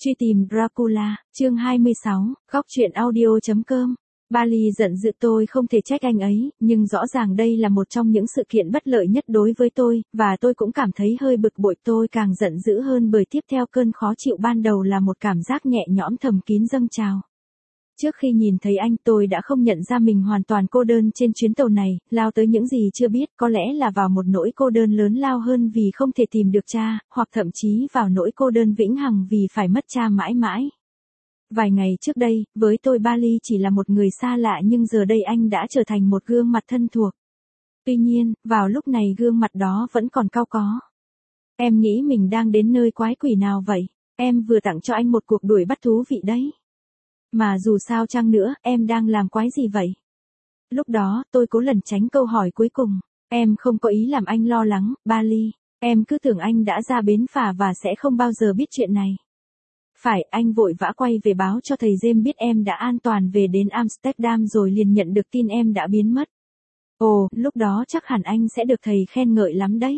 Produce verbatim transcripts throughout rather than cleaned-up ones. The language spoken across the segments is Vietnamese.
Truy tìm Dracula, chương hai mươi sáu, góc truyện audio.com. Bali giận dữ tôi không thể trách anh ấy, nhưng rõ ràng đây là một trong những sự kiện bất lợi nhất đối với tôi, và tôi cũng cảm thấy hơi bực bội. Tôi càng giận dữ hơn bởi tiếp theo cơn khó chịu ban đầu là một cảm giác nhẹ nhõm thầm kín dâng trào. Trước khi nhìn thấy anh, tôi đã không nhận ra mình hoàn toàn cô đơn trên chuyến tàu này, lao tới những gì chưa biết, có lẽ là vào một nỗi cô đơn lớn lao hơn vì không thể tìm được cha, hoặc thậm chí vào nỗi cô đơn vĩnh hằng vì phải mất cha mãi mãi. Vài ngày trước đây, với tôi Bali chỉ là một người xa lạ, nhưng giờ đây anh đã trở thành một gương mặt thân thuộc. Tuy nhiên, vào lúc này gương mặt đó vẫn còn cau có. Em nghĩ mình đang đến nơi quái quỷ nào vậy? Em vừa tặng cho anh một cuộc đuổi bắt thú vị đấy. Mà dù sao chăng nữa, em đang làm quái gì vậy? Lúc đó, tôi cố lẩn tránh câu hỏi cuối cùng. Em không có ý làm anh lo lắng, Bali. Em cứ tưởng anh đã ra bến phà và sẽ không bao giờ biết chuyện này. Phải, anh vội vã quay về báo cho thầy James biết em đã an toàn về đến Amsterdam rồi liền nhận được tin em đã biến mất. Ồ, lúc đó chắc hẳn anh sẽ được thầy khen ngợi lắm đấy.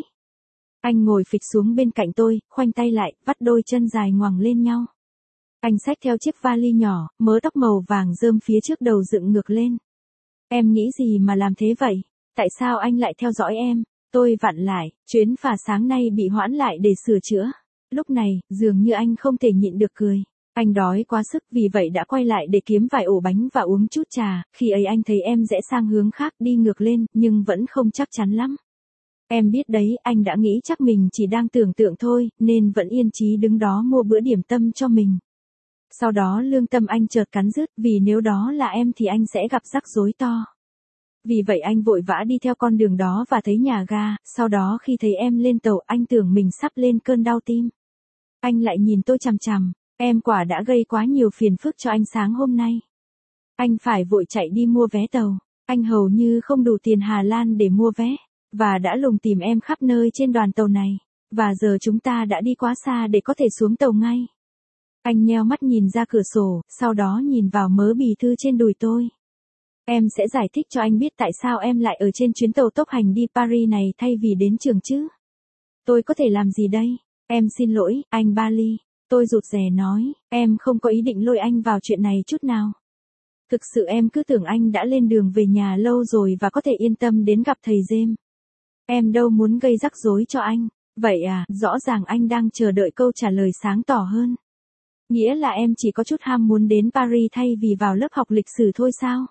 Anh ngồi phịch xuống bên cạnh tôi, khoanh tay lại, vắt đôi chân dài ngoằng lên nhau. Anh xách theo chiếc vali nhỏ, mớ tóc màu vàng rơm phía trước đầu dựng ngược lên. Em nghĩ gì mà làm thế vậy? Tại sao anh lại theo dõi em? Tôi vặn lại, chuyến phà sáng nay bị hoãn lại để sửa chữa. Lúc này, dường như anh không thể nhịn được cười. Anh đói quá sức vì vậy đã quay lại để kiếm vài ổ bánh và uống chút trà. Khi ấy anh thấy em rẽ sang hướng khác đi ngược lên, nhưng vẫn không chắc chắn lắm. Em biết đấy, anh đã nghĩ chắc mình chỉ đang tưởng tượng thôi, nên vẫn yên chí đứng đó mua bữa điểm tâm cho mình. Sau đó lương tâm anh chợt cắn rứt, vì nếu đó là em thì anh sẽ gặp rắc rối to. Vì vậy anh vội vã đi theo con đường đó và thấy nhà ga, sau đó khi thấy em lên tàu anh tưởng mình sắp lên cơn đau tim. Anh lại nhìn tôi chằm chằm, em quả đã gây quá nhiều phiền phức cho anh sáng hôm nay. Anh phải vội chạy đi mua vé tàu, anh hầu như không đủ tiền Hà Lan để mua vé, và đã lùng tìm em khắp nơi trên đoàn tàu này, và giờ chúng ta đã đi quá xa để có thể xuống tàu ngay. Anh nheo mắt nhìn ra cửa sổ, sau đó nhìn vào mớ bì thư trên đùi tôi. Em sẽ giải thích cho anh biết tại sao em lại ở trên chuyến tàu tốc hành đi Paris này thay vì đến trường chứ. Tôi có thể làm gì đây? Em xin lỗi, anh Bali. Tôi rụt rè nói, em không có ý định lôi anh vào chuyện này chút nào. Thực sự em cứ tưởng anh đã lên đường về nhà lâu rồi và có thể yên tâm đến gặp thầy James. Em đâu muốn gây rắc rối cho anh. Vậy à, rõ ràng anh đang chờ đợi câu trả lời sáng tỏ hơn. Nghĩa là em chỉ có chút ham muốn đến Paris thay vì vào lớp học lịch sử thôi sao?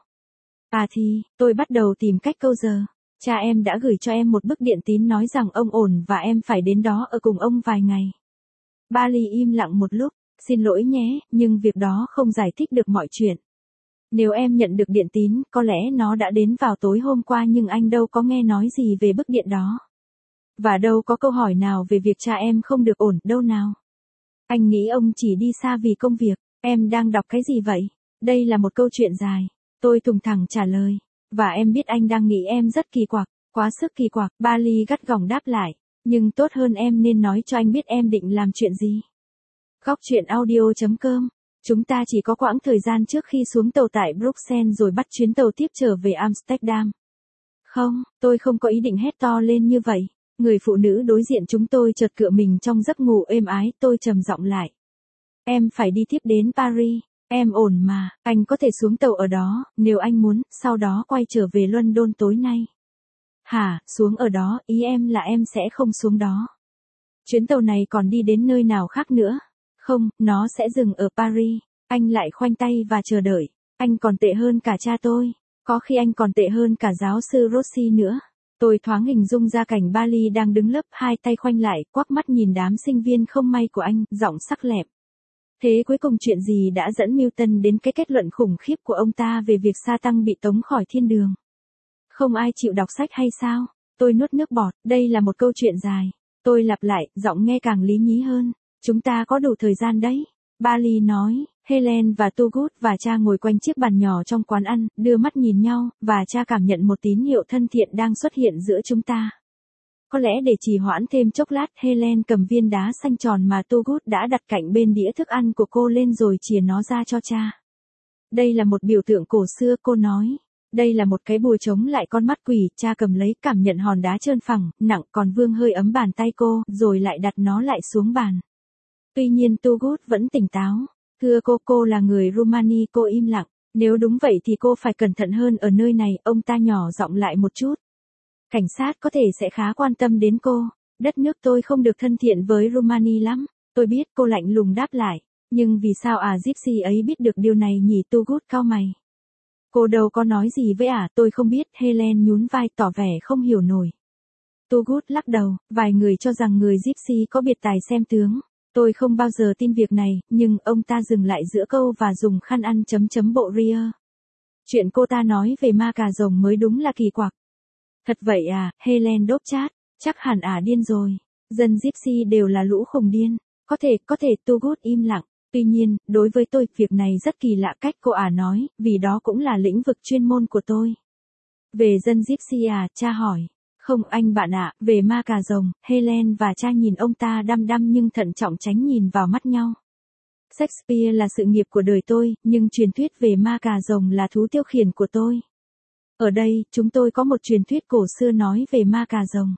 À thì, tôi bắt đầu tìm cách câu giờ. Cha em đã gửi cho em một bức điện tín nói rằng ông ổn và em phải đến đó ở cùng ông vài ngày. Bali im lặng một lúc, xin lỗi nhé, nhưng việc đó không giải thích được mọi chuyện. Nếu em nhận được điện tín, có lẽ nó đã đến vào tối hôm qua nhưng anh đâu có nghe nói gì về bức điện đó. Và đâu có câu hỏi nào về việc cha em không được ổn đâu nào. Anh nghĩ ông chỉ đi xa vì công việc. Em đang đọc cái gì vậy? Đây là một câu chuyện dài. Tôi thùng thẳng trả lời. Và em biết anh đang nghĩ em rất kỳ quặc, quá sức kỳ quặc. Bali gắt gỏng đáp lại. Nhưng tốt hơn em nên nói cho anh biết em định làm chuyện gì. Góc truyện audio.com. Chúng ta chỉ có quãng thời gian trước khi xuống tàu tại Bruxelles rồi bắt chuyến tàu tiếp trở về Amsterdam. Không, tôi không có ý định hét to lên như vậy. Người phụ nữ đối diện chúng tôi chợt cựa mình trong giấc ngủ êm ái, tôi trầm giọng lại. Em phải đi tiếp đến Paris, em ổn mà, anh có thể xuống tàu ở đó, nếu anh muốn, sau đó quay trở về London tối nay. Hả, xuống ở đó, ý em là em sẽ không xuống đó. Chuyến tàu này còn đi đến nơi nào khác nữa? Không, nó sẽ dừng ở Paris. Anh lại khoanh tay và chờ đợi. Anh còn tệ hơn cả cha tôi. Có khi anh còn tệ hơn cả giáo sư Rossi nữa. Tôi thoáng hình dung ra cảnh Bali đang đứng lớp hai tay khoanh lại, quắc mắt nhìn đám sinh viên không may của anh, giọng sắc lẹm. Thế cuối cùng chuyện gì đã dẫn Newton đến cái kết luận khủng khiếp của ông ta về việc sa tăng bị tống khỏi thiên đường? Không ai chịu đọc sách hay sao? Tôi nuốt nước bọt, đây là một câu chuyện dài. Tôi lặp lại, giọng nghe càng lý nhí hơn. Chúng ta có đủ thời gian đấy. Bali nói, Helen và Togut và cha ngồi quanh chiếc bàn nhỏ trong quán ăn, đưa mắt nhìn nhau, và cha cảm nhận một tín hiệu thân thiện đang xuất hiện giữa chúng ta. Có lẽ để trì hoãn thêm chốc lát, Helen cầm viên đá xanh tròn mà Togut đã đặt cạnh bên đĩa thức ăn của cô lên rồi chìa nó ra cho cha. Đây là một biểu tượng cổ xưa, cô nói. Đây là một cái bùa chống lại con mắt quỷ, cha cầm lấy, cảm nhận hòn đá trơn phẳng, nặng, còn vương hơi ấm bàn tay cô, rồi lại đặt nó lại xuống bàn. Tuy nhiên Togut vẫn tỉnh táo. Thưa cô, cô là người Rumani, cô im lặng. Nếu đúng vậy thì cô phải cẩn thận hơn ở nơi này, ông ta nhỏ giọng lại một chút. Cảnh sát có thể sẽ khá quan tâm đến cô. Đất nước tôi không được thân thiện với Rumani lắm. Tôi biết, cô lạnh lùng đáp lại. Nhưng vì sao à Gypsy ấy biết được điều này nhỉ? Togut cau mày. Cô đâu có nói gì với ả, à, tôi không biết. Helen nhún vai tỏ vẻ không hiểu nổi. Togut lắc đầu, vài người cho rằng người Gypsy có biệt tài xem tướng. Tôi không bao giờ tin việc này, nhưng ông ta dừng lại giữa câu và dùng khăn ăn chấm chấm bộ ria. Chuyện cô ta nói về ma cà rồng mới đúng là kỳ quặc. Thật vậy à, Helen đốp chát, chắc hẳn ả điên rồi. Dân Gypsy đều là lũ khùng điên. Có thể, có thể Togut im lặng. Tuy nhiên, đối với tôi, việc này rất kỳ lạ cách cô ả nói, vì đó cũng là lĩnh vực chuyên môn của tôi. Về dân Gypsy à, cha hỏi. Không anh bạn ạ, về ma cà rồng, Helen và cha nhìn ông ta đăm đăm nhưng thận trọng tránh nhìn vào mắt nhau. Shakespeare là sự nghiệp của đời tôi, nhưng truyền thuyết về ma cà rồng là thú tiêu khiển của tôi. Ở đây, chúng tôi có một truyền thuyết cổ xưa nói về ma cà rồng.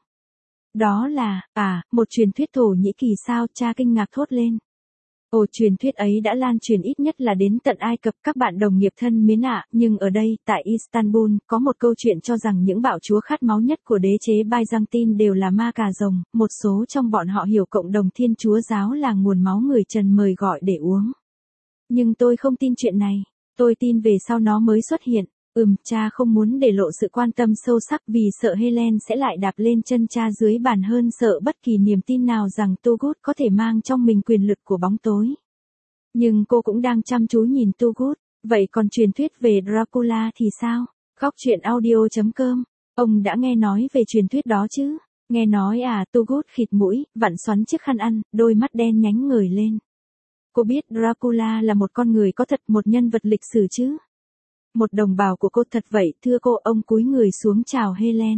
Đó là, à, một truyền thuyết Thổ Nhĩ Kỳ sao, cha kinh ngạc thốt lên. Ồ, truyền thuyết ấy đã lan truyền ít nhất là đến tận Ai Cập các bạn đồng nghiệp thân mến ạ, nhưng ở đây, tại Istanbul, có một câu chuyện cho rằng những bạo chúa khát máu nhất của đế chế Byzantine đều là ma cà rồng, một số trong bọn họ hiểu cộng đồng Thiên Chúa giáo là nguồn máu người Trần mời gọi để uống. Nhưng tôi không tin chuyện này, tôi tin về sau nó mới xuất hiện. Ừm, cha không muốn để lộ sự quan tâm sâu sắc vì sợ Helen sẽ lại đạp lên chân cha dưới bàn hơn sợ bất kỳ niềm tin nào rằng Togut có thể mang trong mình quyền lực của bóng tối. Nhưng cô cũng đang chăm chú nhìn Togut, vậy còn truyền thuyết về Dracula thì sao? Góc truyện audio chấm com, ông đã nghe nói về truyền thuyết đó chứ? Nghe nói à, Togut khịt mũi, vặn xoắn chiếc khăn ăn, đôi mắt đen nhánh ngời lên. Cô biết Dracula là một con người có thật, một nhân vật lịch sử chứ? Một đồng bào của cô thật vậy, thưa cô, ông cúi người xuống chào Helen.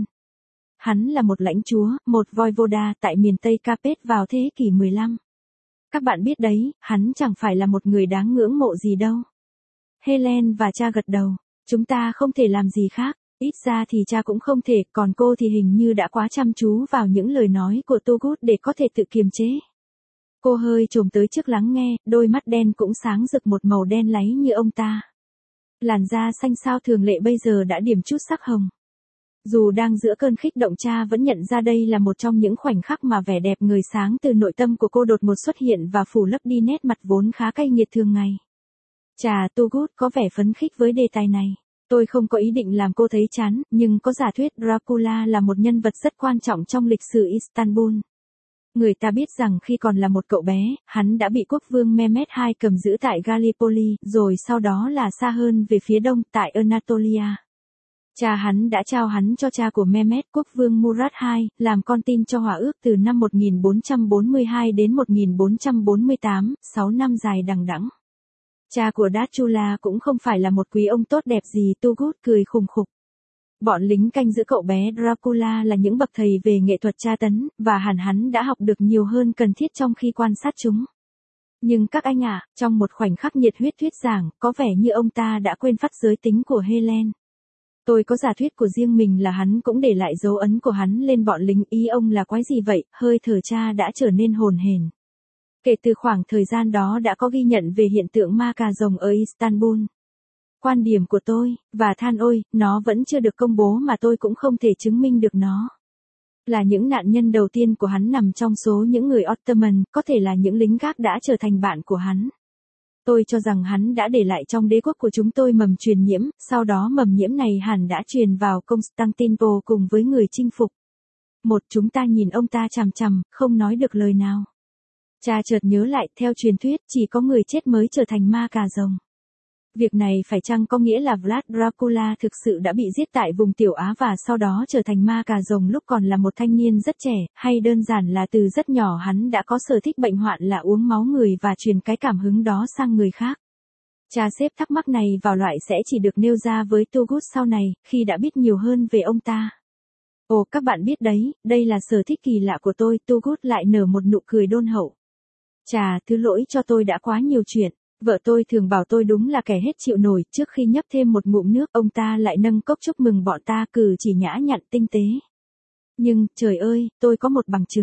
Hắn là một lãnh chúa, một voivoda tại miền Tây Carpet vào thế kỷ mười lăm. Các bạn biết đấy, hắn chẳng phải là một người đáng ngưỡng mộ gì đâu. Helen và cha gật đầu, chúng ta không thể làm gì khác, ít ra thì cha cũng không thể, còn cô thì hình như đã quá chăm chú vào những lời nói của Togut để có thể tự kiềm chế. Cô hơi trồm tới trước lắng nghe, đôi mắt đen cũng sáng rực một màu đen láy như ông ta. Làn da xanh xao thường lệ bây giờ đã điểm chút sắc hồng. Dù đang giữa cơn khích động, cha vẫn nhận ra đây là một trong những khoảnh khắc mà vẻ đẹp người sáng từ nội tâm của cô đột ngột xuất hiện và phủ lấp đi nét mặt vốn khá cay nghiệt thường ngày. Chà, Togut có vẻ phấn khích với đề tài này. Tôi không có ý định làm cô thấy chán, nhưng có giả thuyết Dracula là một nhân vật rất quan trọng trong lịch sử Istanbul. Người ta biết rằng khi còn là một cậu bé, hắn đã bị quốc vương Mehmet đệ nhị cầm giữ tại Gallipoli, rồi sau đó là xa hơn về phía đông, tại Anatolia. Cha hắn đã trao hắn cho cha của Mehmet, quốc vương Murad đệ nhị, làm con tin cho hòa ước từ năm một nghìn bốn trăm bốn mươi hai đến một nghìn bốn trăm bốn mươi tám, sáu năm dài đằng đẵng. Cha của Dracula cũng không phải là một quý ông tốt đẹp gì, Togut cười khùng khục. Bọn lính canh giữ cậu bé Dracula là những bậc thầy về nghệ thuật tra tấn, và hẳn hắn đã học được nhiều hơn cần thiết trong khi quan sát chúng. Nhưng các anh ạ, à, trong một khoảnh khắc nhiệt huyết thuyết giảng, có vẻ như ông ta đã quên phát giới tính của Helen. Tôi có giả thuyết của riêng mình là hắn cũng để lại dấu ấn của hắn lên bọn lính, ý ông là quái gì vậy? Hơi thở cha đã trở nên hồn hển. Kể từ khoảng thời gian đó đã có ghi nhận về hiện tượng ma cà rồng ở Istanbul. Quan điểm của tôi, và than ôi, nó vẫn chưa được công bố mà tôi cũng không thể chứng minh được nó. Là những nạn nhân đầu tiên của hắn nằm trong số những người Ottoman, có thể là những lính gác đã trở thành bạn của hắn. Tôi cho rằng hắn đã để lại trong đế quốc của chúng tôi mầm truyền nhiễm, sau đó mầm nhiễm này hẳn đã truyền vào Constantinople cùng với người chinh phục. Một, chúng ta nhìn ông ta chằm chằm, không nói được lời nào. Cha chợt nhớ lại, theo truyền thuyết, chỉ có người chết mới trở thành ma cà rồng. Việc này phải chăng có nghĩa là Vlad Dracula thực sự đã bị giết tại vùng Tiểu Á và sau đó trở thành ma cà rồng lúc còn là một thanh niên rất trẻ, hay đơn giản là từ rất nhỏ hắn đã có sở thích bệnh hoạn là uống máu người và truyền cái cảm hứng đó sang người khác? Cha xếp thắc mắc này vào loại sẽ chỉ được nêu ra với Togut sau này, khi đã biết nhiều hơn về ông ta. Ồ, các bạn biết đấy, đây là sở thích kỳ lạ của tôi, Togut lại nở một nụ cười đôn hậu. Chà, thứ lỗi cho tôi đã quá nhiều chuyện. Vợ tôi thường bảo tôi đúng là kẻ hết chịu nổi, trước khi nhấp thêm một ngụm nước, ông ta lại nâng cốc chúc mừng bọn ta, cử chỉ nhã nhặn tinh tế. Nhưng, trời ơi, tôi có một bằng chứng.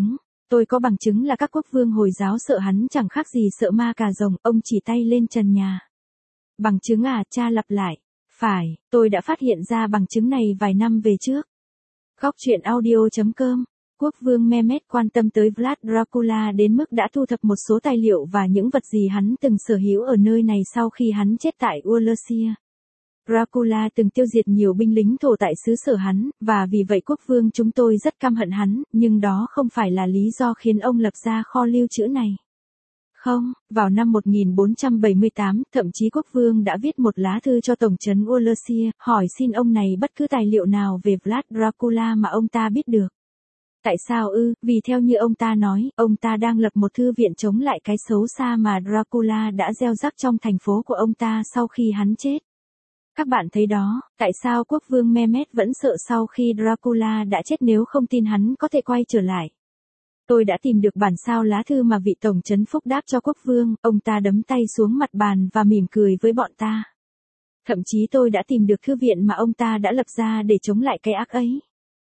Tôi có bằng chứng là các quốc vương Hồi giáo sợ hắn chẳng khác gì sợ ma cà rồng, ông chỉ tay lên trần nhà. Bằng chứng à, cha lặp lại. Phải, tôi đã phát hiện ra bằng chứng này vài năm về trước. Góc truyện audio chấm com. Quốc vương Mehmed quan tâm tới Vlad Dracula đến mức đã thu thập một số tài liệu và những vật gì hắn từng sở hữu ở nơi này sau khi hắn chết tại Wallachia. Dracula từng tiêu diệt nhiều binh lính thổ tại xứ sở hắn, và vì vậy quốc vương chúng tôi rất căm hận hắn, nhưng đó không phải là lý do khiến ông lập ra kho lưu trữ này. Không, vào năm một nghìn bốn trăm bảy mươi tám, thậm chí quốc vương đã viết một lá thư cho tổng trấn Wallachia, hỏi xin ông này bất cứ tài liệu nào về Vlad Dracula mà ông ta biết được. Tại sao ư? Vì theo như ông ta nói, ông ta đang lập một thư viện chống lại cái xấu xa mà Dracula đã gieo rắc trong thành phố của ông ta sau khi hắn chết. Các bạn thấy đó, tại sao quốc vương Mehmed vẫn sợ sau khi Dracula đã chết nếu không tin hắn có thể quay trở lại. Tôi đã tìm được bản sao lá thư mà vị tổng trấn phúc đáp cho quốc vương, ông ta đấm tay xuống mặt bàn và mỉm cười với bọn ta. Thậm chí tôi đã tìm được thư viện mà ông ta đã lập ra để chống lại cái ác ấy.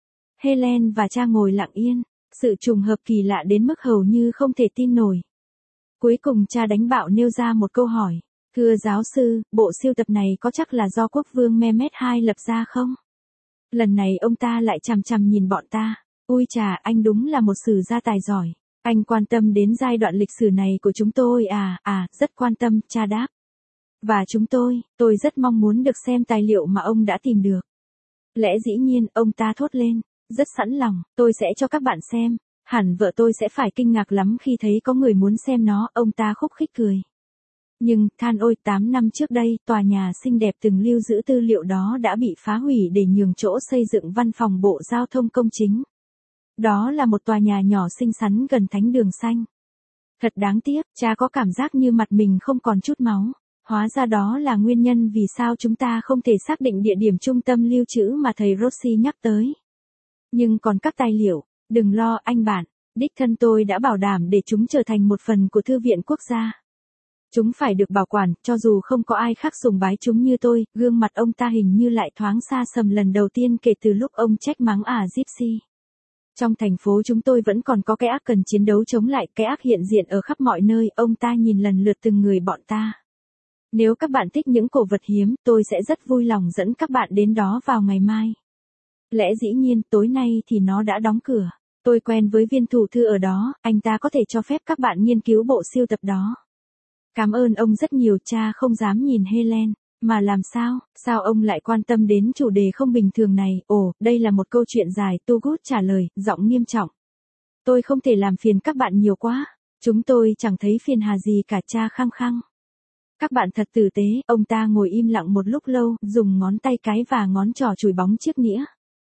Helen và cha ngồi lặng yên, sự trùng hợp kỳ lạ đến mức hầu như không thể tin nổi. Cuối cùng cha đánh bạo nêu ra một câu hỏi. Thưa giáo sư, bộ siêu tập này có chắc là do quốc vương Mehmed đệ nhị lập ra không? Lần này ông ta lại chằm chằm nhìn bọn ta. Ui chà, anh đúng là một sử gia tài giỏi. Anh quan tâm đến giai đoạn lịch sử này của chúng tôi à, à, rất quan tâm, cha đáp. Và chúng tôi, tôi rất mong muốn được xem tài liệu mà ông đã tìm được. Lẽ dĩ nhiên, ông ta thốt lên, rất sẵn lòng, tôi sẽ cho các bạn xem. Hẳn vợ tôi sẽ phải kinh ngạc lắm khi thấy có người muốn xem nó, ông ta khúc khích cười. Nhưng, than ôi, tám năm trước đây, tòa nhà xinh đẹp từng lưu giữ tư liệu đó đã bị phá hủy để nhường chỗ xây dựng văn phòng Bộ Giao thông Công chính. Đó là một tòa nhà nhỏ xinh xắn gần thánh đường xanh. Thật đáng tiếc, cha có cảm giác như mặt mình không còn chút máu. Hóa ra đó là nguyên nhân vì sao chúng ta không thể xác định địa điểm trung tâm lưu trữ mà thầy Rossi nhắc tới. Nhưng còn các tài liệu, đừng lo anh bạn, đích thân tôi đã bảo đảm để chúng trở thành một phần của Thư viện Quốc gia. Chúng phải được bảo quản, cho dù không có ai khác sùng bái chúng như tôi. Gương mặt ông ta hình như lại thoáng xa sầm lần đầu tiên kể từ lúc ông trách mắng ả Gypsy. Trong thành phố chúng tôi vẫn còn có cái ác cần chiến đấu chống lại, cái ác hiện diện ở khắp mọi nơi, ông ta nhìn lần lượt từng người bọn ta. Nếu các bạn thích những cổ vật hiếm, tôi sẽ rất vui lòng dẫn các bạn đến đó vào ngày mai. Lẽ dĩ nhiên, tối nay thì nó đã đóng cửa. Tôi quen với viên thủ thư ở đó, anh ta có thể cho phép các bạn nghiên cứu bộ siêu tập đó. Cảm ơn ông rất nhiều, cha không dám nhìn Helen. Mà làm sao, sao ông lại quan tâm đến chủ đề không bình thường này? Ồ, đây là một câu chuyện dài, Tugut trả lời, giọng nghiêm trọng. Tôi không thể làm phiền các bạn nhiều quá. Chúng tôi chẳng thấy phiền hà gì cả, cha khăng khăng. Các bạn thật tử tế, ông ta ngồi im lặng một lúc lâu, dùng ngón tay cái và ngón trỏ chùi bóng chiếc nĩa.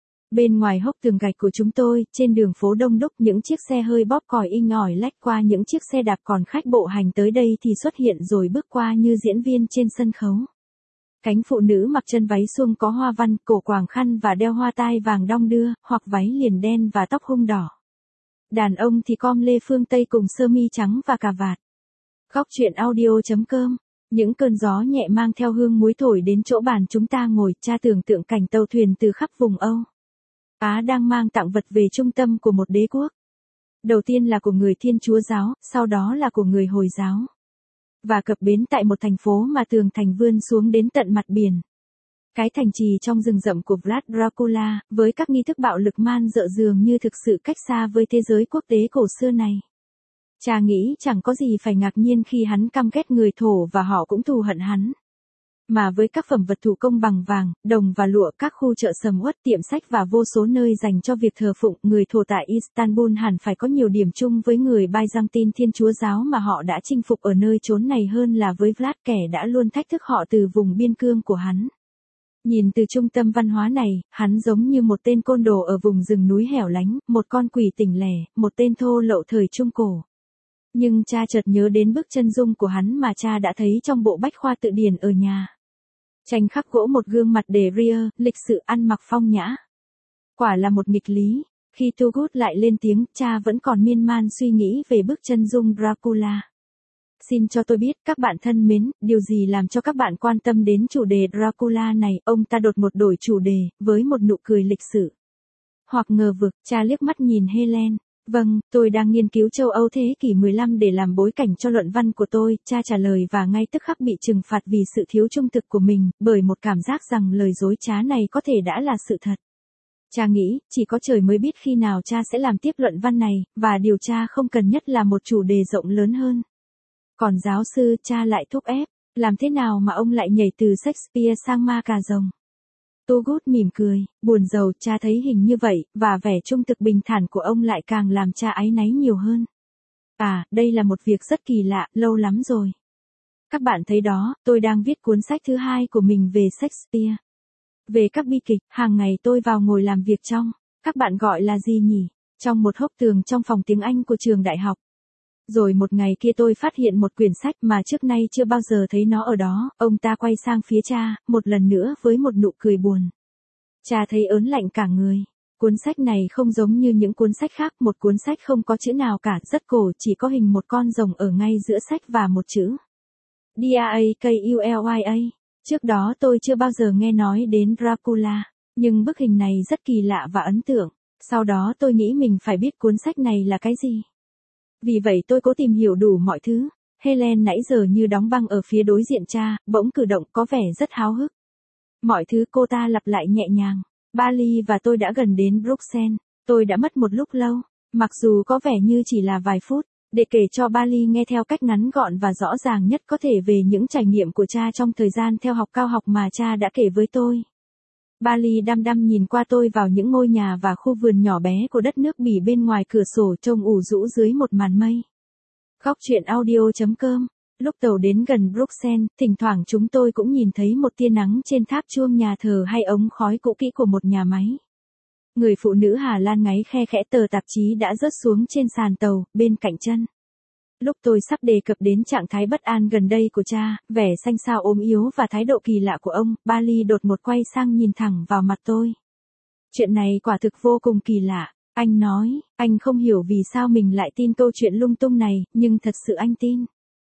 Bên ngoài hốc tường gạch của chúng tôi, trên đường phố đông đúc, những chiếc xe hơi bóp còi inh ỏi lách qua những chiếc xe đạp, còn khách bộ hành tới đây thì xuất hiện rồi bước qua như diễn viên trên sân khấu. Cánh phụ nữ mặc chân váy suông có hoa văn, cổ quàng khăn và đeo hoa tai vàng đong đưa, hoặc váy liền đen và tóc hung đỏ. Đàn ông thì com lê phương Tây cùng sơ mi trắng và cà vạt. Góc truyện audio chấm com. Những cơn gió nhẹ mang theo hương muối thổi đến chỗ bàn chúng ta ngồi, cha tưởng tượng cảnh tàu thuyền từ khắp vùng Âu Á đang mang tặng vật về trung tâm của một đế quốc. Đầu tiên là của người Thiên Chúa giáo, sau đó là của người Hồi giáo. Và cập bến tại một thành phố mà tường thành vươn xuống đến tận mặt biển. Cái thành trì trong rừng rậm của Vlad Dracula, với các nghi thức bạo lực man dợ dường như thực sự cách xa với thế giới quốc tế cổ xưa này. Cha nghĩ chẳng có gì phải ngạc nhiên khi hắn căm ghét người thổ và họ cũng thù hận hắn. Mà với các phẩm vật thủ công bằng vàng, đồng và lụa, các khu chợ sầm uất, tiệm sách và vô số nơi dành cho việc thờ phụng, người thổ tại Istanbul hẳn phải có nhiều điểm chung với người Byzantine Thiên Chúa giáo mà họ đã chinh phục ở nơi chốn này hơn là với Vlad, kẻ đã luôn thách thức họ từ vùng biên cương của hắn. Nhìn từ trung tâm văn hóa này, hắn giống như một tên côn đồ ở vùng rừng núi hẻo lánh, một con quỷ tỉnh lẻ, một tên thô lậu thời Trung Cổ. Nhưng cha chợt nhớ đến bức chân dung của hắn mà cha đã thấy trong bộ bách khoa tự điển ở nhà. Tranh khắc gỗ một gương mặt đề ria, lịch sự, ăn mặc phong nhã. Quả là một nghịch lý. Khi Tugut lại lên tiếng, cha vẫn còn miên man suy nghĩ về bức chân dung Dracula. Xin cho tôi biết, các bạn thân mến, điều gì làm cho các bạn quan tâm đến chủ đề Dracula này? Ông ta đột ngột đổi chủ đề, với một nụ cười lịch sự. Hoặc ngờ vực, cha liếc mắt nhìn Helen. Vâng, tôi đang nghiên cứu châu Âu thế kỷ mười lăm để làm bối cảnh cho luận văn của tôi, cha trả lời và ngay tức khắc bị trừng phạt vì sự thiếu trung thực của mình, bởi một cảm giác rằng lời dối trá này có thể đã là sự thật. Cha nghĩ, chỉ có trời mới biết khi nào cha sẽ làm tiếp luận văn này, và điều cha không cần nhất là một chủ đề rộng lớn hơn. Còn giáo sư, cha lại thúc ép, làm thế nào mà ông lại nhảy từ Shakespeare sang ma cà rồng? Togut mỉm cười, buồn rầu, cha thấy hình như vậy, và vẻ trung thực bình thản của ông lại càng làm cha áy náy nhiều hơn. À, đây là một việc rất kỳ lạ, lâu lắm rồi. Các bạn thấy đó, tôi đang viết cuốn sách thứ hai của mình về Shakespeare. Về các bi kịch, hàng ngày tôi vào ngồi làm việc trong, các bạn gọi là gì nhỉ? Trong một hốc tường trong phòng tiếng Anh của trường đại học. Rồi một ngày kia tôi phát hiện một quyển sách mà trước nay chưa bao giờ thấy nó ở đó, ông ta quay sang phía cha, một lần nữa với một nụ cười buồn. Cha thấy ớn lạnh cả người. Cuốn sách này không giống như những cuốn sách khác, một cuốn sách không có chữ nào cả, rất cổ, chỉ có hình một con rồng ở ngay giữa sách và một chữ. D R A K U L Y A. Trước đó tôi chưa bao giờ nghe nói đến Dracula, nhưng bức hình này rất kỳ lạ và ấn tượng. Sau đó tôi nghĩ mình phải biết cuốn sách này là cái gì. Vì vậy tôi cố tìm hiểu đủ mọi thứ. Helen nãy giờ như đóng băng ở phía đối diện cha, bỗng cử động có vẻ rất háo hức. Mọi thứ cô ta lặp lại nhẹ nhàng. Bali và tôi đã gần đến Bruxelles. Tôi đã mất một lúc lâu, mặc dù có vẻ như chỉ là vài phút, để kể cho Bali nghe theo cách ngắn gọn và rõ ràng nhất có thể về những trải nghiệm của cha trong thời gian theo học cao học mà cha đã kể với tôi. Bali đăm đăm nhìn qua tôi vào những ngôi nhà và khu vườn nhỏ bé của đất nước Bỉ bên ngoài cửa sổ trông ủ rũ dưới một màn mây. Góc truyện audio chấm com. Lúc tàu đến gần Bruxelles, thỉnh thoảng chúng tôi cũng nhìn thấy một tia nắng trên tháp chuông nhà thờ hay ống khói cũ kỹ của một nhà máy. Người phụ nữ Hà Lan ngáy khe khẽ, tờ tạp chí đã rớt xuống trên sàn tàu, bên cạnh chân. Lúc tôi sắp đề cập đến trạng thái bất an gần đây của cha, vẻ xanh xao ốm yếu và thái độ kỳ lạ của ông, Bali đột ngột quay sang nhìn thẳng vào mặt tôi. Chuyện này quả thực vô cùng kỳ lạ, anh nói, anh không hiểu vì sao mình lại tin câu chuyện lung tung này, nhưng thật sự anh tin.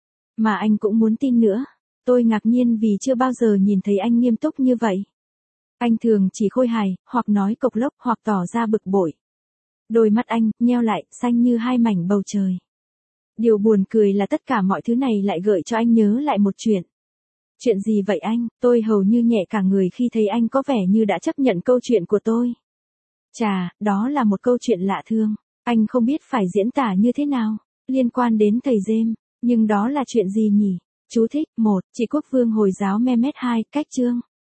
Mà anh cũng muốn tin nữa. Tôi ngạc nhiên vì chưa bao giờ nhìn thấy anh nghiêm túc như vậy. Anh thường chỉ khôi hài, hoặc nói cộc lốc, hoặc tỏ ra bực bội. Đôi mắt anh, nheo lại, xanh như hai mảnh bầu trời. Điều buồn cười là tất cả mọi thứ này lại gợi cho anh nhớ lại một chuyện. Chuyện gì vậy anh? Tôi hầu như nhẹ cả người khi thấy anh có vẻ như đã chấp nhận câu chuyện của tôi. Chà, đó là một câu chuyện lạ thương. Anh không biết phải diễn tả như thế nào. Liên quan đến thầy James. Nhưng đó là chuyện gì nhỉ? Chú thích. một. Chị quốc vương Hồi giáo Mehmet hai. Cách chương.